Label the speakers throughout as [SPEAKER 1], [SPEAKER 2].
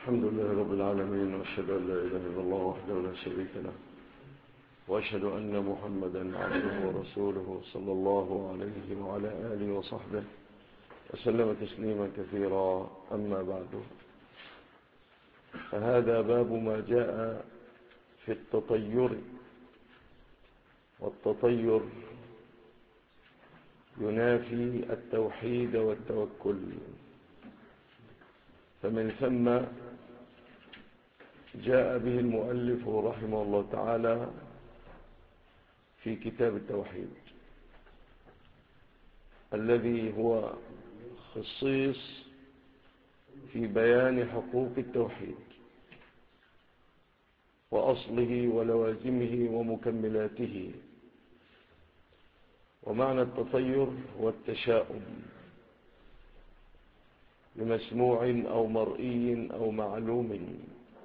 [SPEAKER 1] الحمد لله رب العالمين، وأشهد أن لا إله إلا الله وحده لا شريك له، وأشهد أن محمدا عبده ورسوله صلى الله عليه وعلى آله وصحبه وسلم تسليما كثيرا. أما بعد، فهذا باب ما جاء في التطير. والتطير ينافي التوحيد والتوكل، فمن ثم جاء به المؤلف رحمه الله تعالى في كتاب التوحيد الذي هو خصيص في بيان حقوق التوحيد وأصله ولوازمه ومكملاته. ومعنى التطير هو التشاؤم بمسموع أو مرئي أو معلوم،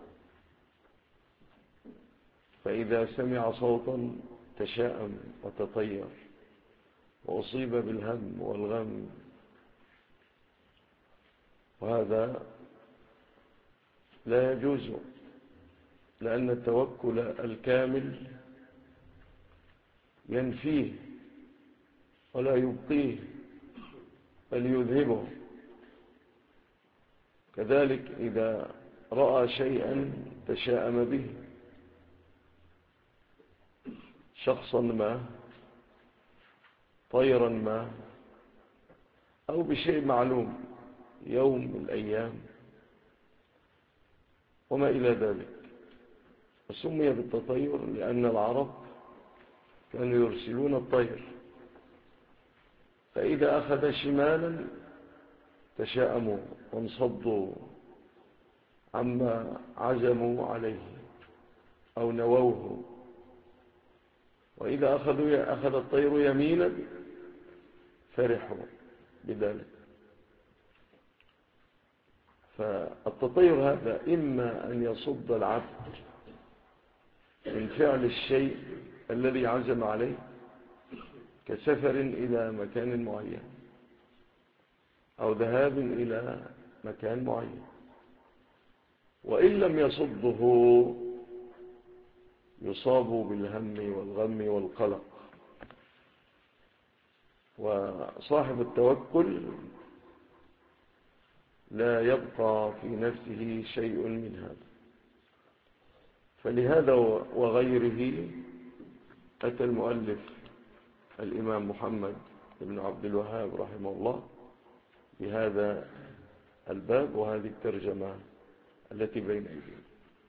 [SPEAKER 1] فإذا سمع صوتا تشاءم وتطير وأصيب بالهم والغم، وهذا لا يجوز، لأن التوكل الكامل ينفيه ولا يبقيه بل يذهبه. كذلك إذا رأى شيئا تشاءم به، شخصا ما، طيرا ما، أو بشيء معلوم يوم من الأيام وما إلى ذلك، وسمي بالتطير لأن العرب كانوا يرسلون الطير، فإذا أخذ شمالا تشاءموا وانصدوا عما عزموا عليه أو نووه، وإذا أخذ الطير يمينا فرحوا بذلك. فالتطير هذا إما أن يصد العبد من فعل الشيء الذي عزم عليه كسفر إلى مكان معين أو ذهاب إلى مكان معين، وإن لم يصده يصاب بالهم والغم والقلق. وصاحب التوكل لا يبقى في نفسه شيء من هذا. فلهذا وغيره أتى المؤلف الإمام محمد بن عبد الوهاب رحمه الله بهذا الباب وهذه الترجمة التي بين أيدينا.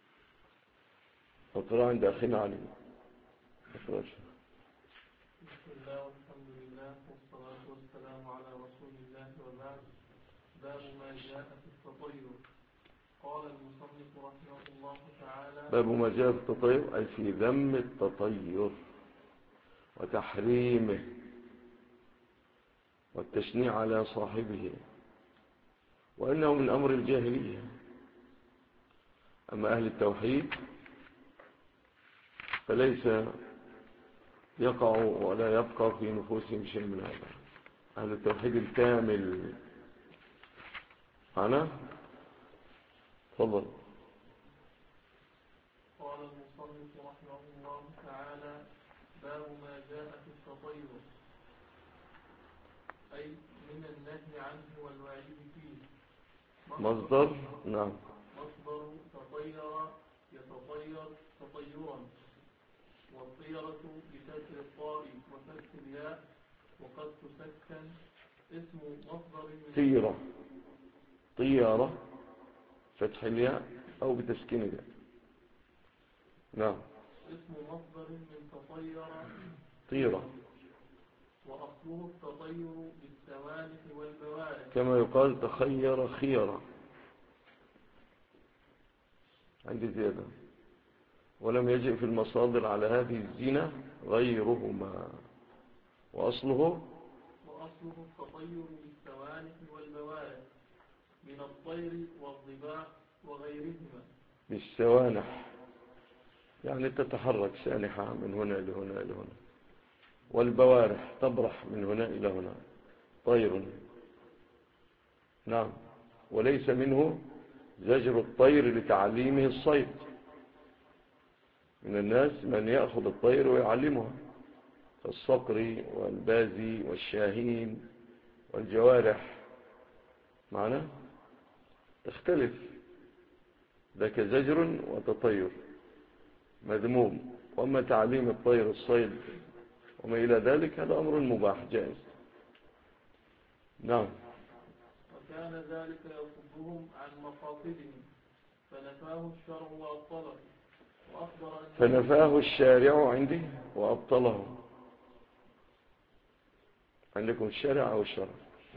[SPEAKER 1] اقرأ عند أخينا علي.
[SPEAKER 2] بسم الله والحمد لله والصلاة والسلام على رسول الله، وبعد. باب ما جاء في التطير. قال المصنف رحمه الله تعالى:
[SPEAKER 1] باب ما جاء في التطير، أي في ذم التطير وتحريمه والتشنيع على صاحبه، وإنه من أمر الجاهلية. أما أهل التوحيد فليس يقع ولا يبقى في نفوسهم شيء من هذا. أهل التوحيد الكامل. أنا تفضل.
[SPEAKER 2] قال المصنف رحمه الله تعالى: باب ما جاء في التطير، أي من النهي عنه والوعيد فيه.
[SPEAKER 1] مصدر نعم.
[SPEAKER 2] مصدر تطير يتطير تطيرا، والطيرة بكسر الطاء وفتح الياء وقد تسكن. اسم مصدر من
[SPEAKER 1] طيرة فتح الياء أو بتسكين الياء. نعم.
[SPEAKER 2] اسم مصدر من تطير
[SPEAKER 1] طيرة،
[SPEAKER 2] وأصله التطير بالسوانح والبوارح،
[SPEAKER 1] كما يقال تخير خيرة. عندي زيادة، ولم يجئ في المصادر على هذه الزينة غيرهما. وأصله
[SPEAKER 2] التطير بالسوانح والبوارح من الطير والضباع وغيرهما.
[SPEAKER 1] بالسوانح يعني تتحرك سانحة من هنا إلى هنا إلى هنا، والبوارح تبرح من هنا إلى هنا، طير. نعم. وليس منه زجر الطير لتعليمه الصيد. من الناس من يأخذ الطير ويعلمها، كالصقر والبازي والشاهين والجوارح، معنا تختلف، ذاك زجر وتطير مذموم. وأما تعليم الطير الصيد وما إلى ذلك هذا أمر مباح جائز. نعم.
[SPEAKER 2] وكان ذلك يصدهم عن مقاصدهم فنفاه الشرع وأبطله،
[SPEAKER 1] فنفاه الشارع عندي وأبطله. عندكم الشارع أو الشرع؟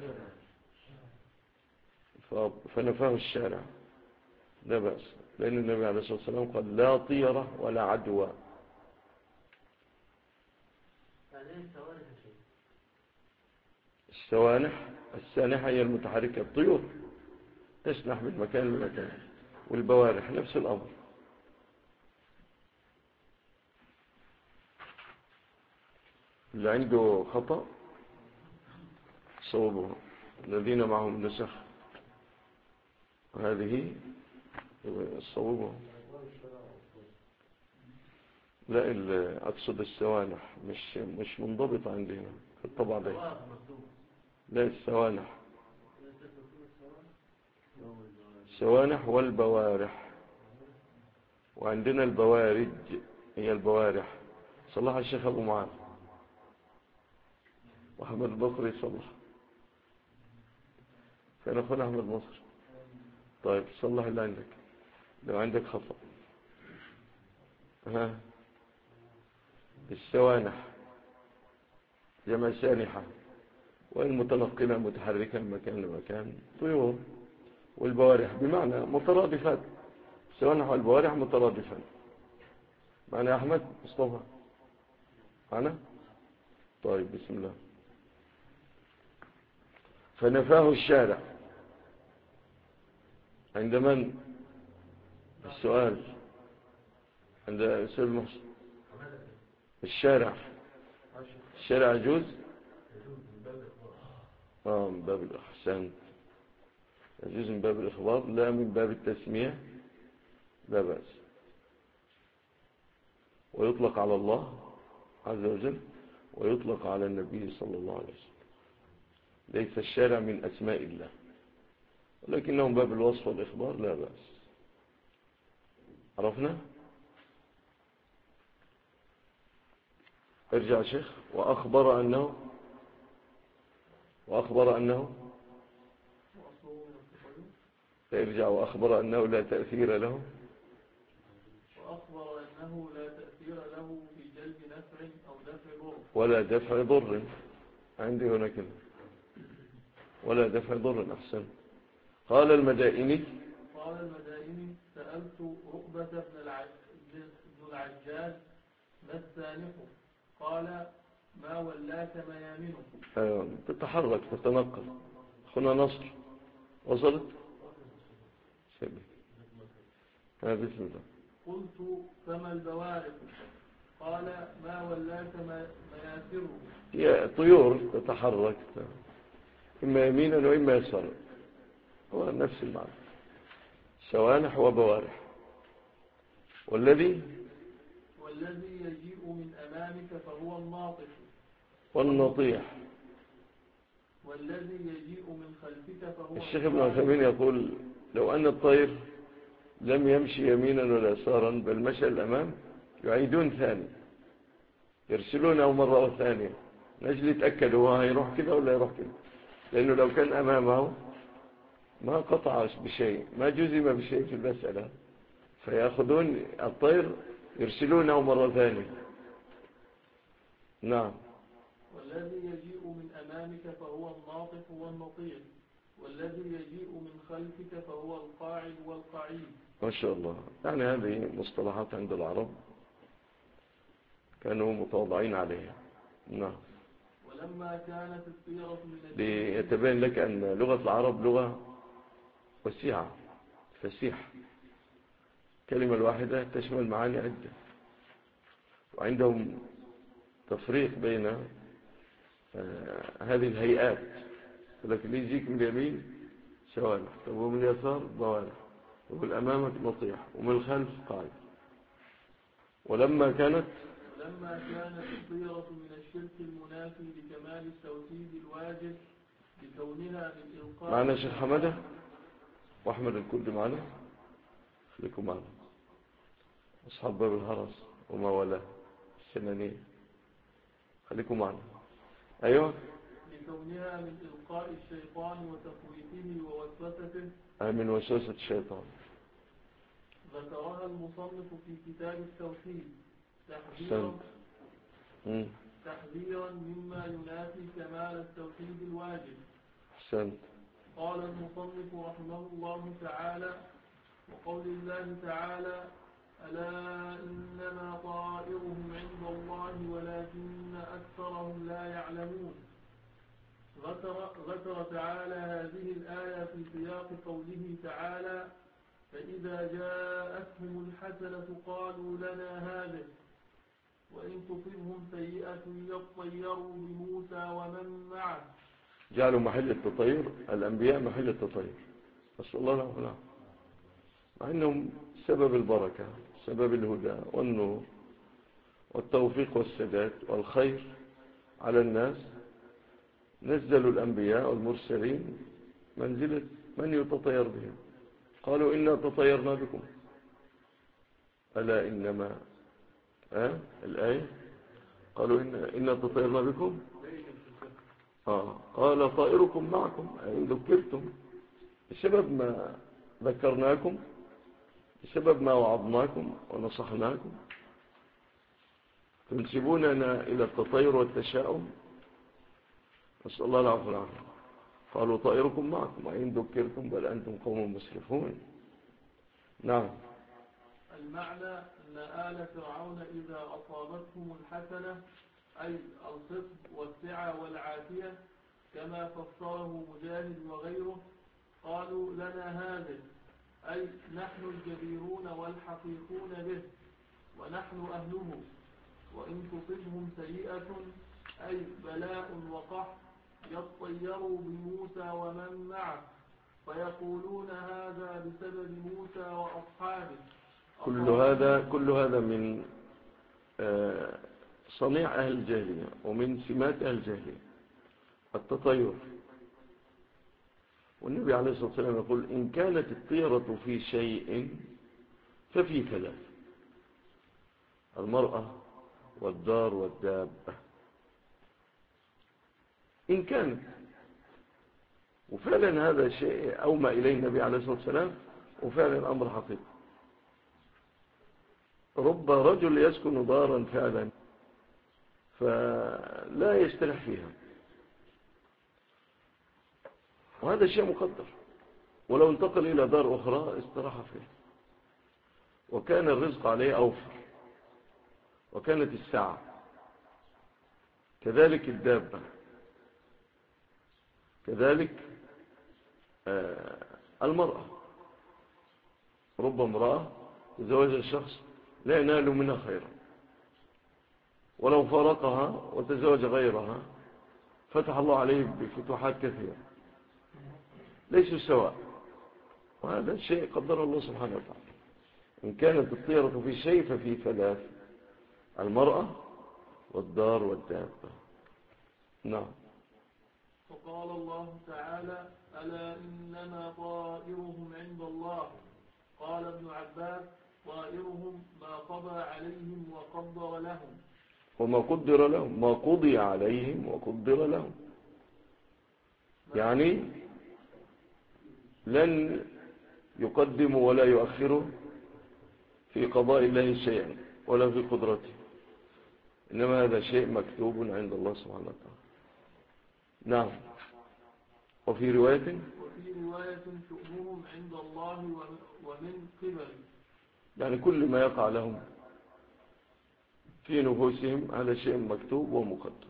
[SPEAKER 1] فنفاه الشارع لا بأس، لأن النبي عليه الصلاة والسلام قال لا طيرة ولا عدوى. السانحة هي المتحركة، الطيور تسنح من مكان لمكان، والبوارح نفس الأمر. اللي عنده خطأ صوبه، الذين معهم نسخ هذه صوبه. لا، أقصد السوانح مش منضبط عندنا في الطبع ده. لا، السوانح والبوارح، وعندنا البوارج هي البوارح. صلح الشيخ أبو معاذ وأحمد البصري صلح. كان أخونا أحمد مصر. طيب صلح اللي عندك لو عندك خطأ. السوانح جمع سانحة، والمتنقلة متحركة من مكان لمكان طيور. والبوارح بمعنى مترادفات، السوانح والبوارح مترادفات. معنى أحمد مصطفى معنا؟ طيب بسم الله. فنفاه الشارع عند من؟ السؤال عند أستاذ محسن. الشارع يجوز من باب الإحسان، يجوز من باب الإخبار لا من باب التسمية، لا بأس. ويطلق على الله عز وجل ويطلق على النبي صلى الله عليه وسلم. ليس الشارع من أسماء الله، ولكنه من باب الوصف والإخبار لا بأس. عرفنا؟ ارجع شيخ. وأخبر أنه ارجع. وأخبر أنه لا تأثير له
[SPEAKER 2] في جلب نفع أو دفع ضر
[SPEAKER 1] ولا دفع ضر. عندي هنا كده ولا دفع ضر. أحسن. قال المدائني
[SPEAKER 2] سألت رؤبة بن العجاج ما السانح؟ قال ما ولاك ميامنه.
[SPEAKER 1] تتحرك تتنقل. أخونا نصر وصلت. بسم الله.
[SPEAKER 2] قلت فما البوارق؟ قال ما ولاك مياسره.
[SPEAKER 1] هي طيور تتحرك إما يمينا وإما يسارا، هو نفس المعنى، سوانح وبوارح. والذي
[SPEAKER 2] يجيء من أمامك فهو الناطق
[SPEAKER 1] والنطيح.
[SPEAKER 2] والذي يجيء من خلفك فهو
[SPEAKER 1] الشيخ ابن عثيمين يقول لو أن الطير لم يمشي يمينا ولا يسارا بل مشى الأمام يعيدون ثاني، يرسلونه مرة ثانية نجل يتأكد هو هيروح كده ولا يروح كده، لأنه لو كان أمامه ما قطع بشيء، ما جزم بشيء في المسألة، فيأخذون الطير يرسلونه مرة ثانية. نعم.
[SPEAKER 2] والذي يجيء من أمامك فهو الناطق والنطيق، والذي يجيء من خلفك فهو القاعد والقعيد.
[SPEAKER 1] ما شاء الله. يعني هذه مصطلحات عند العرب كانوا متواضعين عليها. نعم.
[SPEAKER 2] ولما كانت الطيرة
[SPEAKER 1] ليتبين لك أن لغة العرب لغة وسيعة فسيحة، كلمة الواحدة تشمل معاني عدة، وعندهم تفريق بين هذه الهيئات. لكن يجيك من اليمين سوانح، طب ومن اليسار بوارح، ومن أمامك نطيح ومن الخلف قاعد. ولما كانت
[SPEAKER 2] الطيرة من الشرك المنافي لكمال التوحيد الواجب لكونها من إلقاء.
[SPEAKER 1] معنا شيخ حمدة وأحمد الكرد معنا، خليكم معنا أصحاب باب الهرس وما ولا السنانية، خليكم معنا. أيوة.
[SPEAKER 2] لكونها من إلقاء الشيطان وتخويفه ووسوسته.
[SPEAKER 1] من وسوسة الشيطان.
[SPEAKER 2] ذكرها المصنف في كتاب التوحيد تحذيرا مما ينافي كمال التوحيد الواجب.
[SPEAKER 1] أحسنت.
[SPEAKER 2] قال المصنف رحمه الله تعالى: وقول الله تعالى: ألا إنما طائرهم عند الله ولكن أكثرهم لا يعلمون. ذكر تعالى هذه الآية في سياق قوله تعالى: فإذا جاءتهم الحسنة قالوا لنا هذه وإن تصبهم سيئة يطيروا بموسى ومن معه.
[SPEAKER 1] جعلوا محل التطير الأنبياء محل التطير، نسأل الله العافية، مع أنهم سبب البركة، سبب الهدى والنور والتوفيق والسداد والخير على الناس. نزلوا الأنبياء والمرسلين منزلة من يتطير بهم. قالوا إنا تطيرنا بكم. ألا إنما الآية قالوا إنا تطيرنا بكم. قال طائركم معكم إن ذكرتم، بسبب ما ذكرناكم، بسبب ما وعظناكم ونصحناكم تنسبوننا إلى التطير والتشاؤم. نسأل الله العفو والعافية. قالوا طائركم معكم وإن ذكرتم بل أنتم قوم مسرفون. نعم.
[SPEAKER 2] المعنى أن آل فرعون إذا أصابتهم الحسنة أي الخصب والسعة والعافية كما فسره مجاهد وغيره قالوا لنا هذا، أي نحن الجديرون والحقيقون به ونحن أهله. وإن تصبهم سيئة أي بلاء وقحط يطيروا بموسى ومن معه فيقولون هذا بسبب موسى وأصحابه.
[SPEAKER 1] كل هذا من صنيع أهل الجاهلية ومن سمات أهل الجاهلية التطير. والنبي عليه الصلاة والسلام يقول: إن كانت الطيرة في شيء ففي ثلاث: المرأة والدار والدابة. إن كانت، وفعلا هذا شيء أومى إليه النبي عليه الصلاة والسلام، وفعلا أمر حقيقي. رب رجل يسكن دارا فعلا فلا يستريح فيها، وهذا شيء مقدر، ولو انتقل إلى دار أخرى استراح فيها، وكان الرزق عليه أوفر، وكانت الساعة كذلك. الدابة كذلك. المرأة، رب امرأة تزوج الشخص لا ينال منها خيرا، ولو فارقها وتزوج غيرها فتح الله عليه بفتوحات كثيرة، ليسوا سواء، وهذا الشيء قدر الله سبحانه وتعالى. إن كانت الطيرة في شيء ففي ثلاث: المرأة والدار والدابة. نعم.
[SPEAKER 2] وقال الله تعالى: ألا إنما طائرهم عند الله. قال ابن عباس: طائرهم ما قضى عليهم وقدر لهم.
[SPEAKER 1] وما قدر لهم، ما قضي عليهم وقدر لهم، يعني لن يقدموا ولا يؤخروا في قضاء الله شيئا ولا في قدرته، إنما هذا شيء مكتوب عند الله سبحانه وتعالى. نعم. وفي رواية
[SPEAKER 2] شؤمهم عند الله ومن قبل،
[SPEAKER 1] يعني كل ما يقع لهم في نفوسهم هذا شيء مكتوب ومقدر،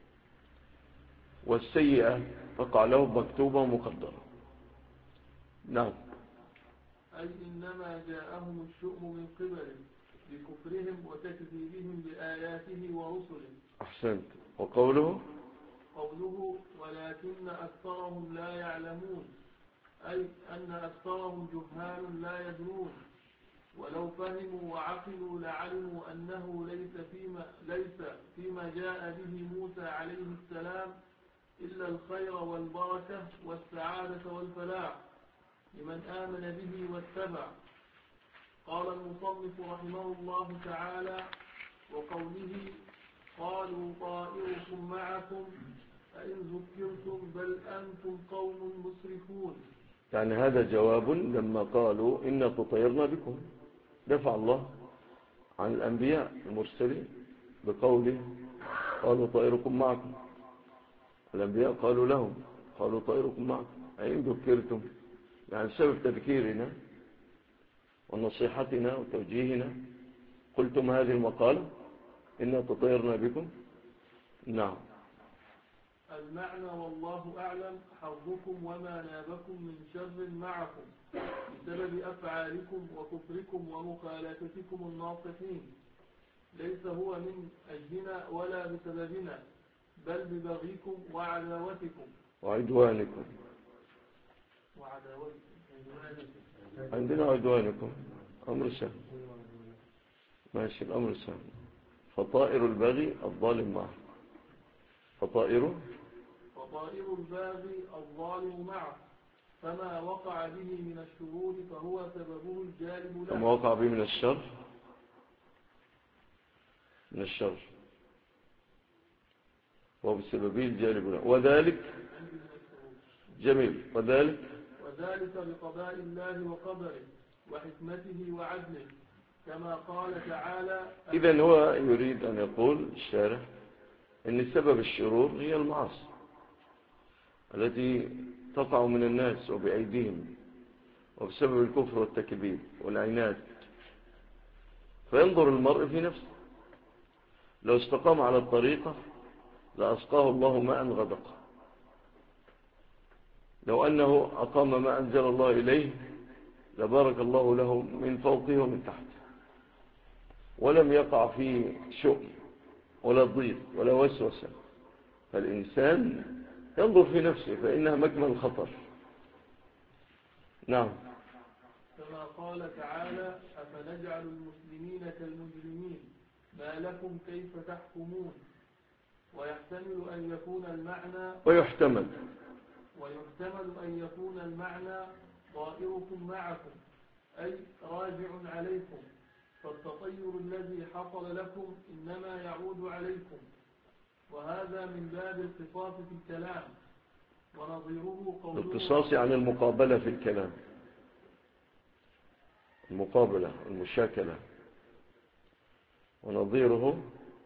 [SPEAKER 1] والسيئة تقع لهم مكتوبة ومقدرة. نعم.
[SPEAKER 2] أي إنما جاءهم الشؤم من قبله بكفرهم وتكذيبهم بآياته ورسله.
[SPEAKER 1] أحسنت. وقوله
[SPEAKER 2] ولكن أكثرهم لا يعلمون، أي أن أكثرهم جهال لا يدرون، ولو فهموا وعقلوا لعلموا أنه ليس فيما جاء به موسى عليه السلام إلا الخير والبركة والسعادة والفلاح لمن آمن به واتبع. قال المصنف رحمه الله تعالى: وقوله قالوا طائركم معكم أئن ذكرتم بل أنتم قوم مسرفون.
[SPEAKER 1] يعني هذا جواب لما قالوا إن تطيرنا بكم، دفع الله عن الأنبياء المرسلين بقوله قالوا طائركم معكم. الأنبياء قالوا لهم قالوا طائركم معكم أئن ذكرتم، يعني سبب تذكيرنا ونصيحتنا وتوجيهنا قلتم هذه المقالة إن تطيرنا بكم. نعم.
[SPEAKER 2] المعنى والله أعلم حظكم وما نابكم من شر معكم بسبب أفعالكم وكفركم ومخالفتكم الناصحين، ليس هو من أجلنا ولا بسببنا، بل ببغيكم وعداوتكم
[SPEAKER 1] وعدوانكم. عندنا عدوانكم أمر سهل، ماشي الأمر سهل. فطائر البغي الظالم معه، فطائر
[SPEAKER 2] الباغي الظالم معه، فما وقع به من الشرور فهو سببه الجالب له،
[SPEAKER 1] فما وقع به من الشر وبسببه الجالب له، وذلك جميل، وذلك
[SPEAKER 2] بقضاء الله وقدره وحكمته وعدله، كما قال تعالى.
[SPEAKER 1] إذن هو يريد أن يقول الشارح أن سبب الشرور هي المعاصي التي تقع من الناس وبأيديهم، وبسبب الكفر والتكذيب والعناد. فينظر المرء في نفسه، لو استقام على الطريقة لأسقاه الله ماء غدق، لو أنه أقام ما أنزل الله إليه لبارك الله له من فوقه ومن تحته، ولم يقع في شؤم ولا ضيق ولا وسوسة. فالإنسان ينظر في نفسه فإنها مكمن الخطر. نعم.
[SPEAKER 2] كما قال تعالى: أفنجعل المسلمين كالمجرمين ما لكم كيف تحكمون. ويحتمل أن يكون المعنى طائركم معكم أي راجع عليكم، فالتطير الذي حصل لكم إنما يعود عليكم، وهذا من باب القصاص في الكلام. ونظيره قوله
[SPEAKER 1] القصاص عن المقابلة في الكلام، المقابلة المشاكلة. ونظيره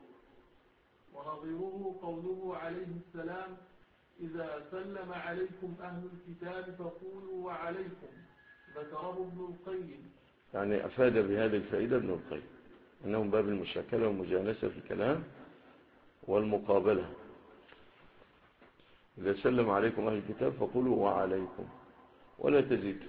[SPEAKER 2] قوله عليه السلام: إذا سلم عليكم أهل الكتاب فقولوا وعليكم. ذكره ابن القيم.
[SPEAKER 1] يعني أفاد بهذه الفائدة ابن القيم أنهم باب المشاكلة والمجانسة في الكلام والمقابلة. إذا سلم عليكم أهل الكتاب فقولوا وعليكم ولا تزيد.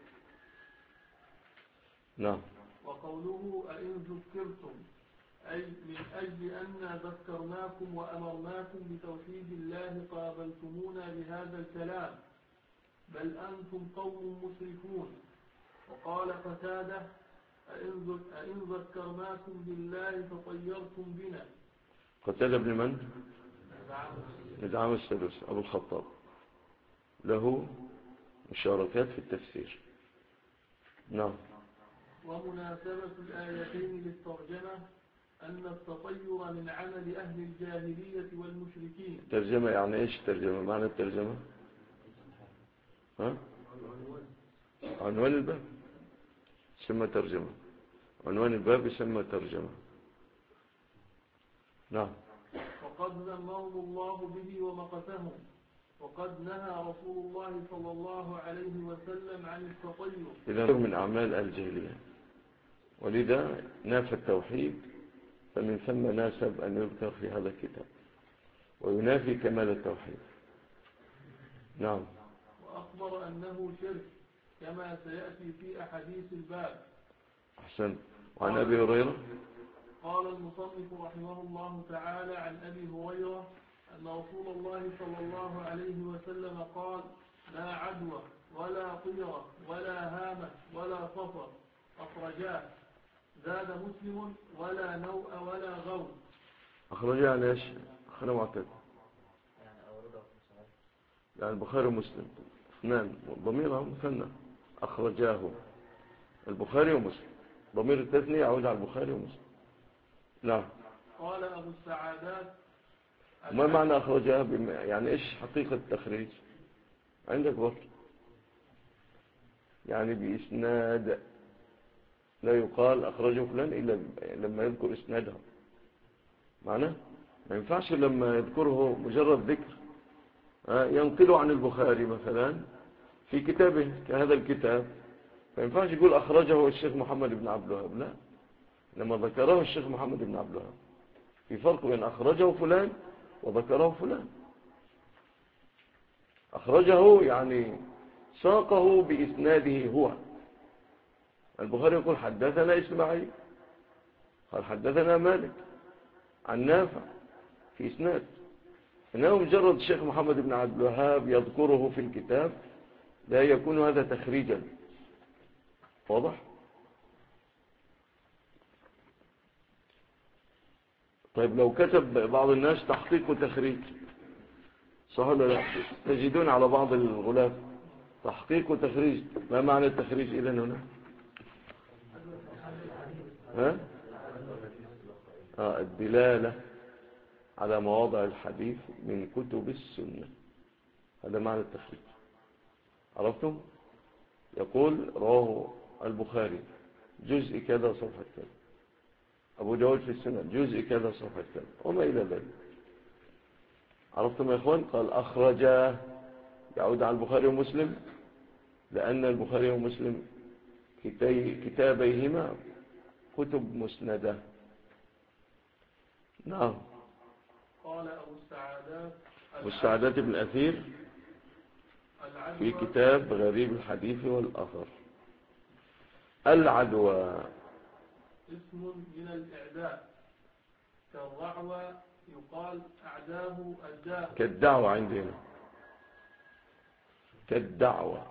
[SPEAKER 1] نعم.
[SPEAKER 2] وقوله أئن ذكرتم أي من أجل أن ذكرناكم وأمرناكم بتوحيد الله قابلتمونا بهذا الكلام، بل أنتم قوم مسرفون. وقال قتادة: أئن ذكرناكم بالله فطيرتم بنا.
[SPEAKER 1] قتادة بن من؟ ندعم السدس أبو الخطاب، له مشاركات في التفسير. نعم.
[SPEAKER 2] ومناسبة الآيتين للترجمة أن التطير من عمل أهل الجاهلية والمشركين.
[SPEAKER 1] ترجمة يعني إيش ترجمة؟ معنى الترجمة عنوان الباب يسمى ترجمة، عنوان الباب يسمى ترجمة. نعم.
[SPEAKER 2] وقد ذمهم الله به ومقتهم، وقد نهى رسول الله صلى الله عليه وسلم عن التطير.
[SPEAKER 1] إذا من أعمال الجاهلية، ولذا نافى التوحيد، فمن ثم ناسب أن يذكر في هذا الكتاب وينافي كمال التوحيد. نعم.
[SPEAKER 2] وأخبر أنه شرك كما سيأتي في أحاديث الباب.
[SPEAKER 1] أحسن. وعن أبي هريرة
[SPEAKER 2] قال المصنف رحمه الله تعالى: عن أبي هريرة أن رسول الله صلى الله عليه وسلم قال: لا عدوى ولا طيرة ولا هامة ولا صفر أخرجاه. زاد مسلم ولا نوء ولا غول.
[SPEAKER 1] أخرجاه يعني إيش؟ أخرجاه معتد يعني البخاري ومسلم اثنان ضميرهم مثنى. أخرجاه البخاري ومسلم، ضمير التثنية يعود على البخاري ومسلم. نعم.
[SPEAKER 2] قال أبو السعادات
[SPEAKER 1] ما معنى أخرجاه؟ يعني إيش حقيقة التخريج عندك برضه؟ يعني بإسناد، لا يقال أخرجه فلان إلا لما يذكر إسناده. معناه ما ينفعش لما يذكره مجرد ذكر. ينقل عن البخاري مثلا في كتابه كهذا الكتاب، ما ينفعش يقول أخرجه الشيخ محمد بن عبد الوهاب، لا، لما ذكره الشيخ محمد بن عبد الوهاب. في فرق بين أخرجه فلان وذكره فلان. أخرجه يعني ساقه بإسناده هو. البخاري يقول حدثنا إسماعيل، قال حدثنا مالك عن نافع في إسناد. إنه مجرد الشيخ محمد بن عبد الوهاب يذكره في الكتاب لا يكون هذا تخريجا. واضح؟ طيب لو كتب بعض الناس تحقيق وتخريج، صح ولا لا؟ تجدون على بعض الغلاف تحقيق وتخريج. ما معنى التخريج إذن هنا؟ ها؟ الدلالة على مواضع الحديث من كتب السنة، هذا معنى التخريج. عرفتم؟ يقول رواه البخاري جزء كذا صفحة كذا، أبو داود في السنة جزء كذا صفحة كذا، وما إلى ذلك. عرفتم يا إخوان؟ قال أخرجاه يعود على البخاري ومسلم، لأن البخاري ومسلم كتابيهما كتب مسندة. نعم.
[SPEAKER 2] قال أبو
[SPEAKER 1] السعادات بن أثير في كتاب غريب الحديث والأثر. العدوى
[SPEAKER 2] اسم من الإعداء، كالرعوى يقال أعداه الداء.
[SPEAKER 1] كالدعوة عندنا، كالدعوة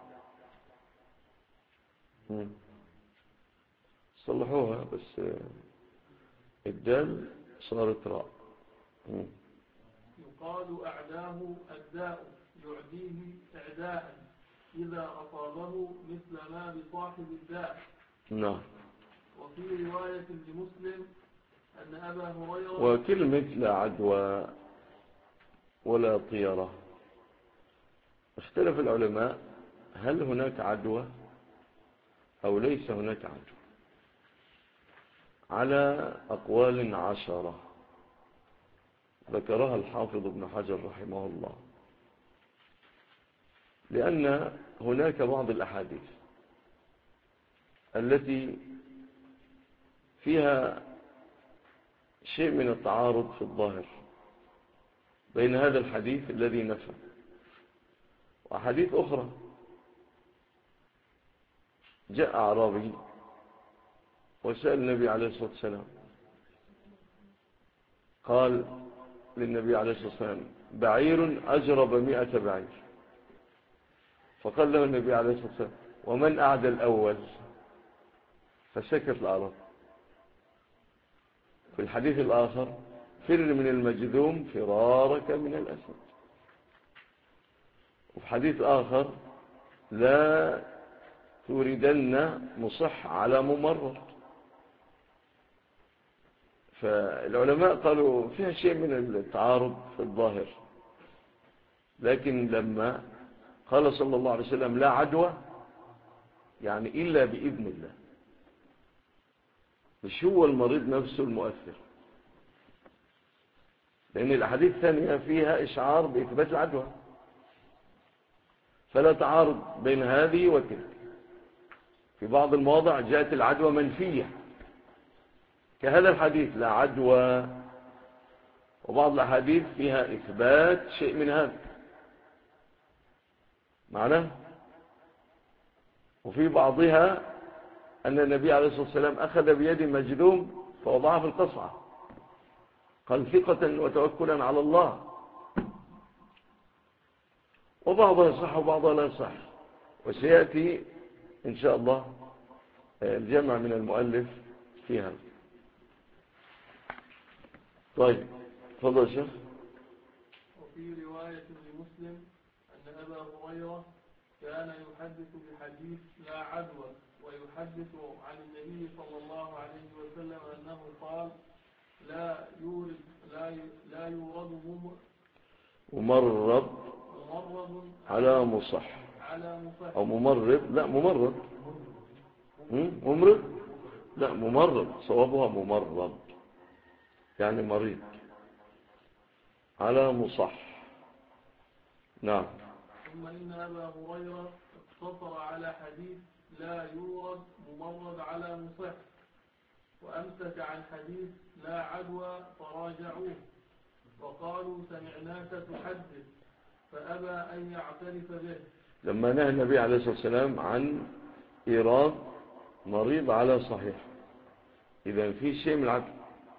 [SPEAKER 1] صلحوها بس الدال صارت راء.
[SPEAKER 2] يقال أعداه الداء، يعديه إعداء إذا أصابه مثل ما بصاحب الداء.
[SPEAKER 1] نعم.
[SPEAKER 2] وفي رواية لمسلم أن أبا هريرة.
[SPEAKER 1] وكلمة لا عدوى ولا طيرة، اختلف العلماء هل هناك عدوى أو ليس هناك عدوى، على أقوال 10 ذكرها الحافظ ابن حجر رحمه الله. لأن هناك بعض الأحاديث التي فيها شيء من التعارض في الظاهر بين هذا الحديث الذي نفى وحديث أخرى. جاء أعرابي وسأل النبي عليه الصلاة والسلام، قال للنبي عليه الصلاة والسلام بعير أجرب 100 بعير. فقال له النبي عليه الصلاة والسلام ومن أعدى الأول؟ فسكت الأعرابي. في الحديث الآخر فر من المجذوم فرارك من الأسد. وفي حديث آخر لا توردن مصح على ممرض. فالعلماء قالوا فيها شيء من التعارض في الظاهر، لكن لما قال صلى الله عليه وسلم لا عدوى يعني إلا بإذن الله، مش هو المريض نفسه المؤثر، لأن الأحاديث الثانية فيها إشعار بإثبات العدوى، فلا تعارض بين هذه وتلك. في بعض المواضع جاءت العدوى منفية كهذا الحديث لا عدوى، وبعض الأحاديث فيها إثبات شيء من هذا معناه. وفي بعضها أن النبي عليه الصلاة والسلام أخذ بيد مجذوم فوضعها في القصعة، قال ثقة وتوكلا على الله. وبعضها يصح وبعضها لا يصح، وسيأتي إن شاء الله الجمع من المؤلف فيها. طيب تفضل يا شيخ.
[SPEAKER 2] وفي رواية لمسلم أن أبا هريرة كان يحدث بحديث لا عدوى، ويحدث عن النبي صلى الله عليه وسلم أنه قال لا يورد
[SPEAKER 1] ممرض على مصح أو ممرض، لا ممرض، ممرض، لا ممرض، صوابها ممرض يعني مريض على مصح. نعم.
[SPEAKER 2] ثم إن أبا هريرة اقتصر على حديث لا يورد ممرض على مصح، وأمسك عن حديث لا عدوى فراجعوه وقالوا سمعناك تحدث، فأبى أن يعترف به.
[SPEAKER 1] لما نهى النبي عليه الصلاة والسلام عن إيراد مريض على صحيح، إذا في شيء من العدل،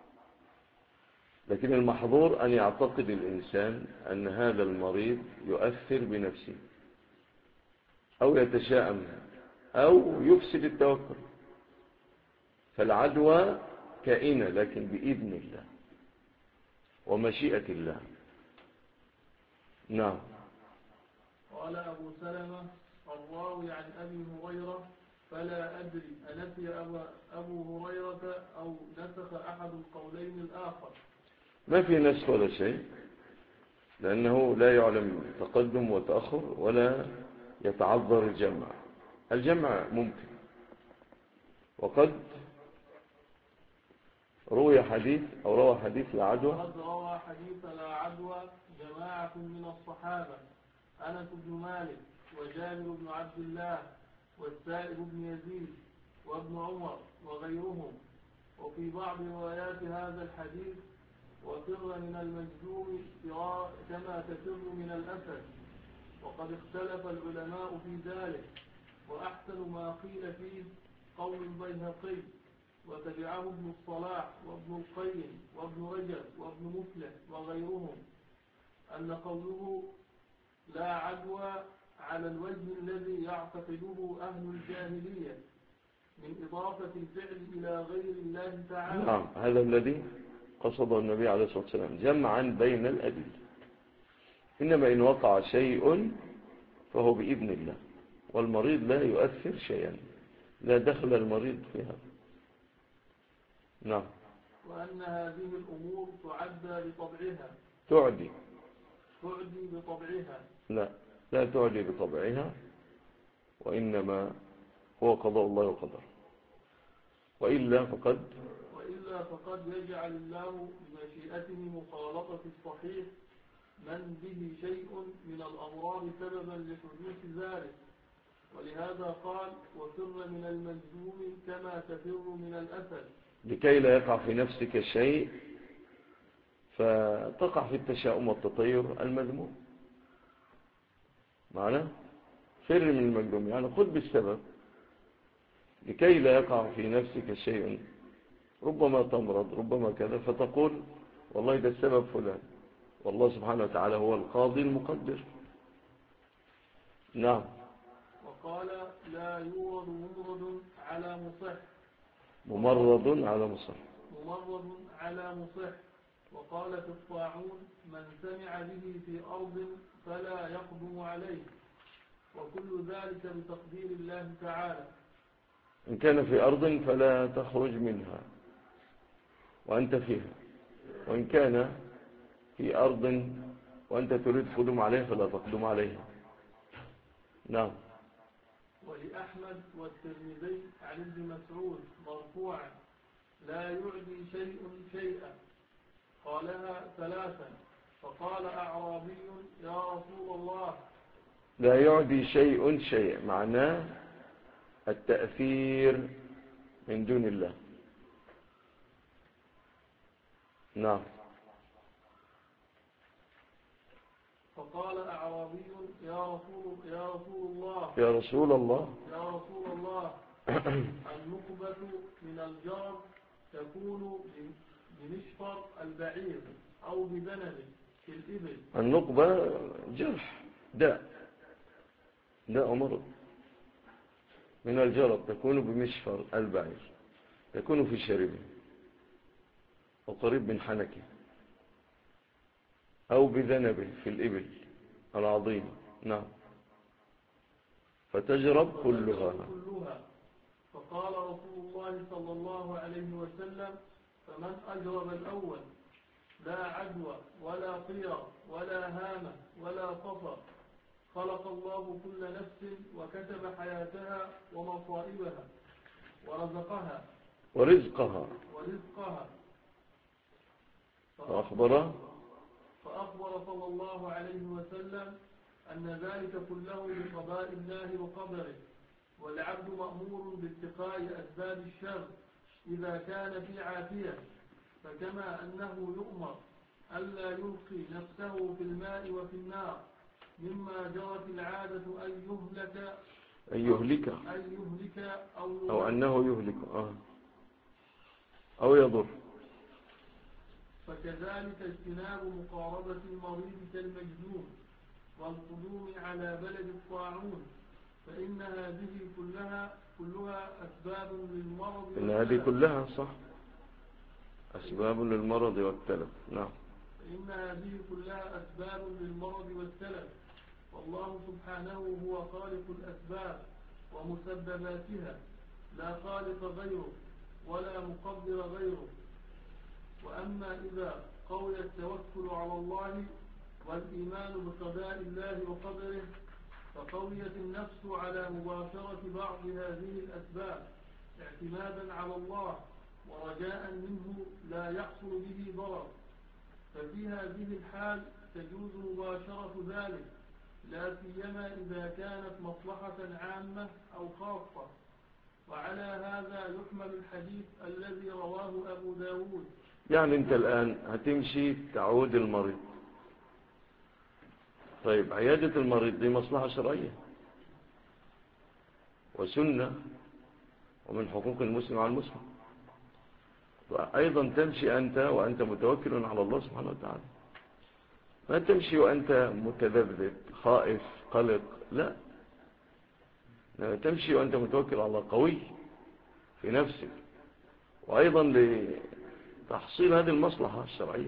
[SPEAKER 1] لكن المحظور أن يعتقد الإنسان أن هذا المريض يؤثر بنفسه أو يتشائم أو يفسد التوكل، فالعدوى كائنة لكن بإذن الله ومشيئة الله. نعم.
[SPEAKER 2] قال أبو سلمة الراوي عن أبي هريرة فلا أدري أنسي أبو هريرة أو نسخ أحد القولين الآخر.
[SPEAKER 1] ما في نسخ ولا شيء، لأنه لا يعلم تقدم وتأخر ولا يتعذر الجمع. الجمع ممكن، وقد روى حديث لا عدوى.
[SPEAKER 2] قد روى حديث لا عدوى جماعة من الصحابة، أنس بن مالك وجابر بن عبد الله والسائب بن يزيد وابن عمر وغيرهم. وفي بعض روايات هذا الحديث وفر من المجذوم كما تفر من الأسد، وقد اختلف العلماء في ذلك، وأحسن ما قيل فيه قول البيهقي وتبعه ابن الصلاح وابن القيم وابن رجب وابن مفلح وغيرهم أن قوله لا عدوى على الوجه الذي يعتقده أهل الجاهلية من إضافة الفعل إلى غير الله تعالى.
[SPEAKER 1] نعم، هذا الذي قصده النبي عليه الصلاة والسلام جمعا بين الأدلة. إنما إن وقع شيء فهو بإذن الله، والمريض لا يؤثر شيئا، لا دخل المريض فيها. نعم.
[SPEAKER 2] وأن هذه الأمور تعدى بطبعها.
[SPEAKER 1] تعدي
[SPEAKER 2] بطبعها.
[SPEAKER 1] لا تعدي بطبعها، وإنما هو قضاء الله وقدر. وإلا فقد
[SPEAKER 2] يجعل الله بمشيئته مخالطة الصحيح من به شيء من الأمراض سببا لحدوث ذلك، ولهذا قال وفر من المجذوم كما تفر من الأسد، لكي
[SPEAKER 1] لا يقع في نفسك شيء فتقع في التشاؤم والتطير المذموم. معنى فر من المجذوم يعني خذ بالسبب لكي لا يقع في نفسك شيء، ربما تمرض ربما كذا فتقول والله ده السبب فلان، والله سبحانه وتعالى هو القاضي المقدر. نعم.
[SPEAKER 2] وقال لا يورد ممرض على مصح،
[SPEAKER 1] ممرض على مصح.
[SPEAKER 2] وقال في الطاعون من سمع به في أرض فلا يقدم عليه، وكل ذلك بتقدير الله تعالى.
[SPEAKER 1] إن كان في أرض فلا تخرج منها وأنت فيها، وإن كان في أرض وأنت تريد قدوم عليها فلا تقدم عليها. نعم.
[SPEAKER 2] ولأحمد والترمذي عن ابن مسعود مرفوعا لا يعدي شيء شيئا، قالها ثلاثا، فقال أعرابي يا رسول الله.
[SPEAKER 1] لا يعدي شيء شيئا معناه التأثير من دون الله. نعم.
[SPEAKER 2] فقال أعرابي يا رسول الله النقبة من الجرب تكون بمشفر البعير أو بذنب في الإبل.
[SPEAKER 1] النقبة جرح داء لا مرض. من الجرب تكون بمشفر البعير، تكون في شربه وقريب من حنكه، أو بذنبه في الإبل العظيم. نعم. فتجرب كلها.
[SPEAKER 2] فقال رسول الله صلى الله عليه وسلم: فمن أجرب الأول لا عدوى ولا طير ولا هامة ولا صفر. خلق الله كل نفس وكتب حياتها ومصائبها ورزقها فأخبر صلى الله عليه وسلم أن ذلك كله بقضاء الله وقدره، والعبد مأمور باتقاء أسباب الشر إذا كان في عافية، فكما أنه يؤمر ألا يلقي نفسه في الماء وفي النار مما جرت العادة أن يهلك
[SPEAKER 1] أو أنه يهلك أو يضر.
[SPEAKER 2] فكذلك اجتناب مقاربة المريض كالمجنون والقدوم على بلد الطاعون، فإن هذه كلها أسباب للمرض.
[SPEAKER 1] إن هذه كلها صح أسباب للمرض والتلف. نعم.
[SPEAKER 2] فإن هذه كلها أسباب للمرض والتلف، والله سبحانه هو خالق الأسباب ومسبباتها، لا خالق غيره ولا مقدر غيره. وأما إذا قوي التوكل على الله والإيمان بقضاء الله وقدره، فقويت النفس على مباشرة بعض هذه الأسباب اعتمادا على الله ورجاء منه لا يحصل به ضرر، ففي هذه الحال تجوز مباشرة ذلك، لا سيما إذا كانت مصلحة عامة أو خاصة. وعلى هذا يحمل الحديث الذي رواه أبو داود.
[SPEAKER 1] يعني أنت الآن هتمشي تعود المريض، طيب عيادة المريض دي مصلحة شرعية وسنة ومن حقوق المسلم على المسلم، وأيضا تمشي أنت وأنت متوكل على الله سبحانه وتعالى، ما تمشي وأنت متذبذب خائف قلق، لا، تمشي وأنت متوكل على الله قوي في نفسك، وأيضا لتحصيل هذه المصلحة الشرعية.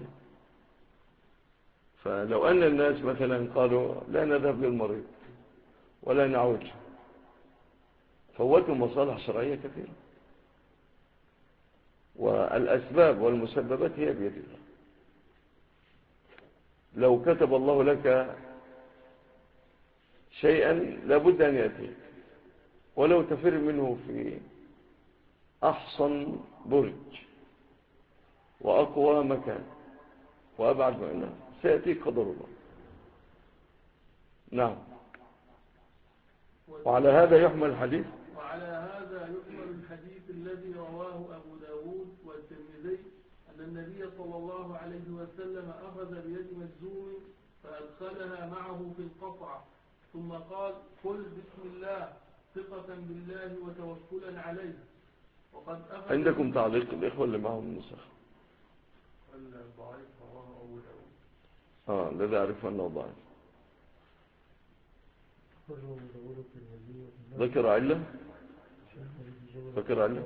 [SPEAKER 1] فلو أن الناس مثلا قالوا لا نذهب للمريض ولا نعوج، فوتوا مصالح شرعية كثيرة، والأسباب والمسببات هي بيد الله. لو كتب الله لك شيئا لابد أن يأتي، ولو تفر منه في أحصن برج وأقوى مكان وأبعد معنى سيأتي قدر الله. نعم. وعلى هذا يحمل الحديث
[SPEAKER 2] الذي رواه أبو داود والترمذي أن النبي صلى الله عليه وسلم أخذ بيد مجزوم فأدخلها معه في القطعة، ثم قال: قل بسم الله ثقة بالله وتوكلا عليه. وقد أخذ.
[SPEAKER 1] عندكم تعليق الإخوة اللي معهم النسخ؟
[SPEAKER 2] الضعيف رواه أبو داود.
[SPEAKER 1] الذي أعرف أنه ضعيف. ذكر علة؟ ذكر علة؟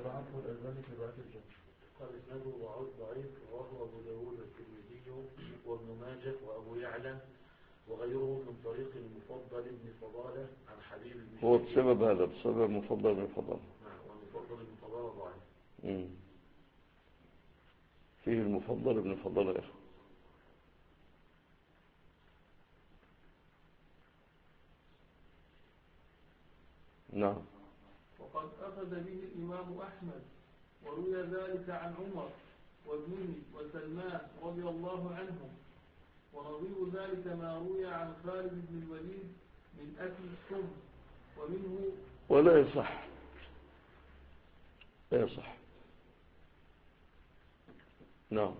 [SPEAKER 3] قال إسناده ضعيف رواه أبو داود والترمذي وابن ماجه وأبو يعلى وغيره من طريق المفضل بن فضالة عن حبيب بن
[SPEAKER 1] هو بسبب هذا، بسبب المفضل بن فضالة.
[SPEAKER 3] والمفضل بن فضالة ضعيف.
[SPEAKER 1] فيه المفضل بن فضالة يا أخي. نعم.
[SPEAKER 2] وقد أخذ به الإمام أحمد، وروي ذلك عن عمر وابنه وسلمان رضي الله عنهم، ونظير ذلك ما روي عن خالد بن الوليد من أكل السم، ومنه
[SPEAKER 1] ولا يصح، لا يصح. نعم.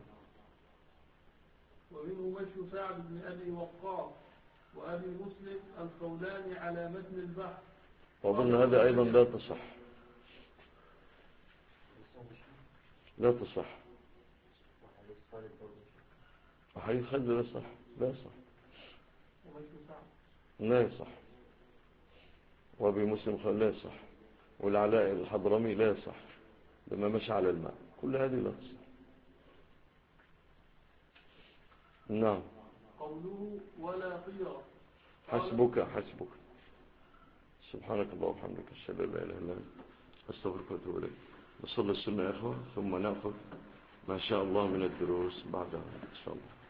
[SPEAKER 2] ومنه مشي سعد بن أبي وقاص وأبي مسلم الخولاني على متن البحر،
[SPEAKER 1] وأظن هذا أيضا لا تصح، لا تصح. وحديث خالد لا يصح، لا يصح، لا يصح. وابي مسلم قال لا يصح، والعلاء الحضرمي لا يصح لما مشى على الماء، كل هذه لا تصح. نعم.
[SPEAKER 2] قوله ولا قيرة.
[SPEAKER 1] حسبك سبحانك اللهم وبحمدك اشهد ان لا اله الا انت استغفرك واتوب اليك. نصلي السنة يا اخوة ثم نأخذ ما شاء الله من الدروس بعدها ان شاء الله.